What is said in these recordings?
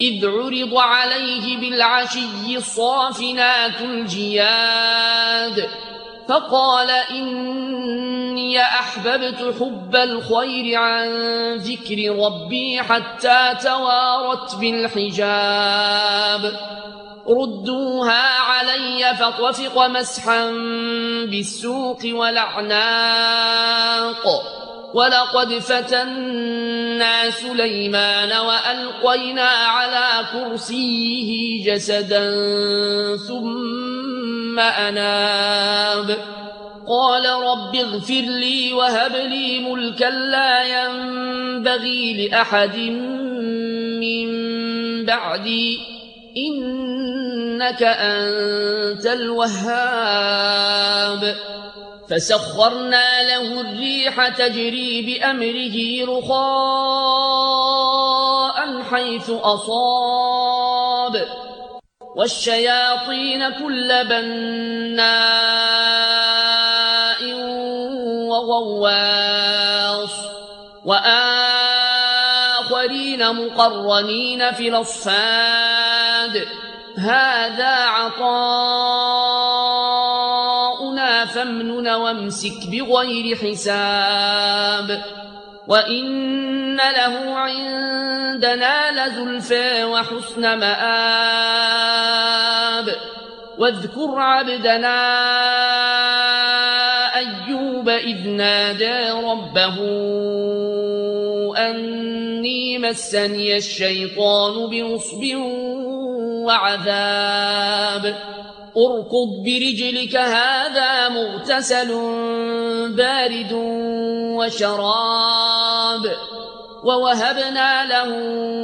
إذ عرض عليه بالعشي الصافنات الجياد فقال إني أحببت حب الخير عن ذكر ربي حتى توارت بالحجاب ردوها علي فطفق مسحا بالسوق والأعناق ولقد فتنا سليمان وألقينا على كرسيه جسدا ثم أناب قال رب اغفر لي وهب لي ملكا لا ينبغي لأحد من بعدي إنك أنت الوهاب فسخرنا له الريح تجري بأمره رخاء حيث أصاب والشياطين كل بناء وغواص وآخرين مقرنين في الأصفاد هذا عطاؤنا فامنن وامسك بغير حساب وإن له عندنا لزلفى وحسن مآب واذكر عبدنا أيوب إذ نادى ربه أني مسني الشيطان بنصب وعذاب اركض برجلك هذا مغتسل بارد وشراب ووهبنا له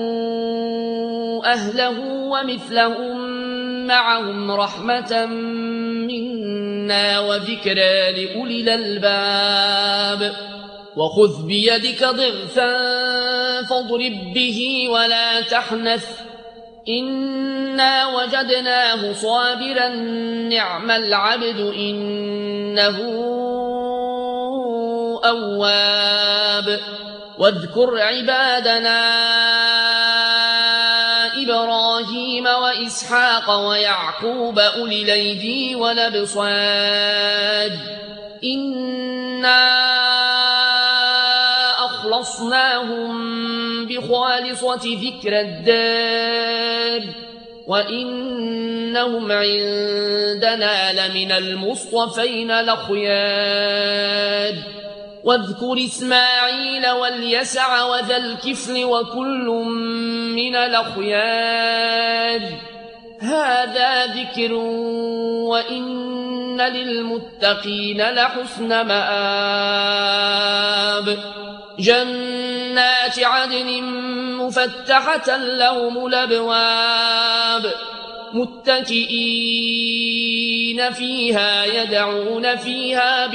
أهله ومثلهم معهم رحمة منا وذكرى لأولي الألباب وخذ بيدك ضغثا فاضرب به ولا تحنث إنا وجدناه صابرا نعم العبد إنه أواب واذكر عبادنا إبراهيم وإسحاق ويعقوب أولي الأيدي والأبصار إنا أخلصناهم بخالصة ذكر الدار وإنهم عندنا لمن المصطفين الأخيار واذكر إسماعيل واليسع وذا الكفل وكل من الأخيار هذا ذكر وإن للمتقين لحسن مآب جنات عدن مفتحة لهم الأبواب متكئين فيها يدعون فيها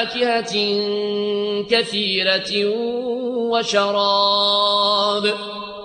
بفاكهة كثيرة وشراب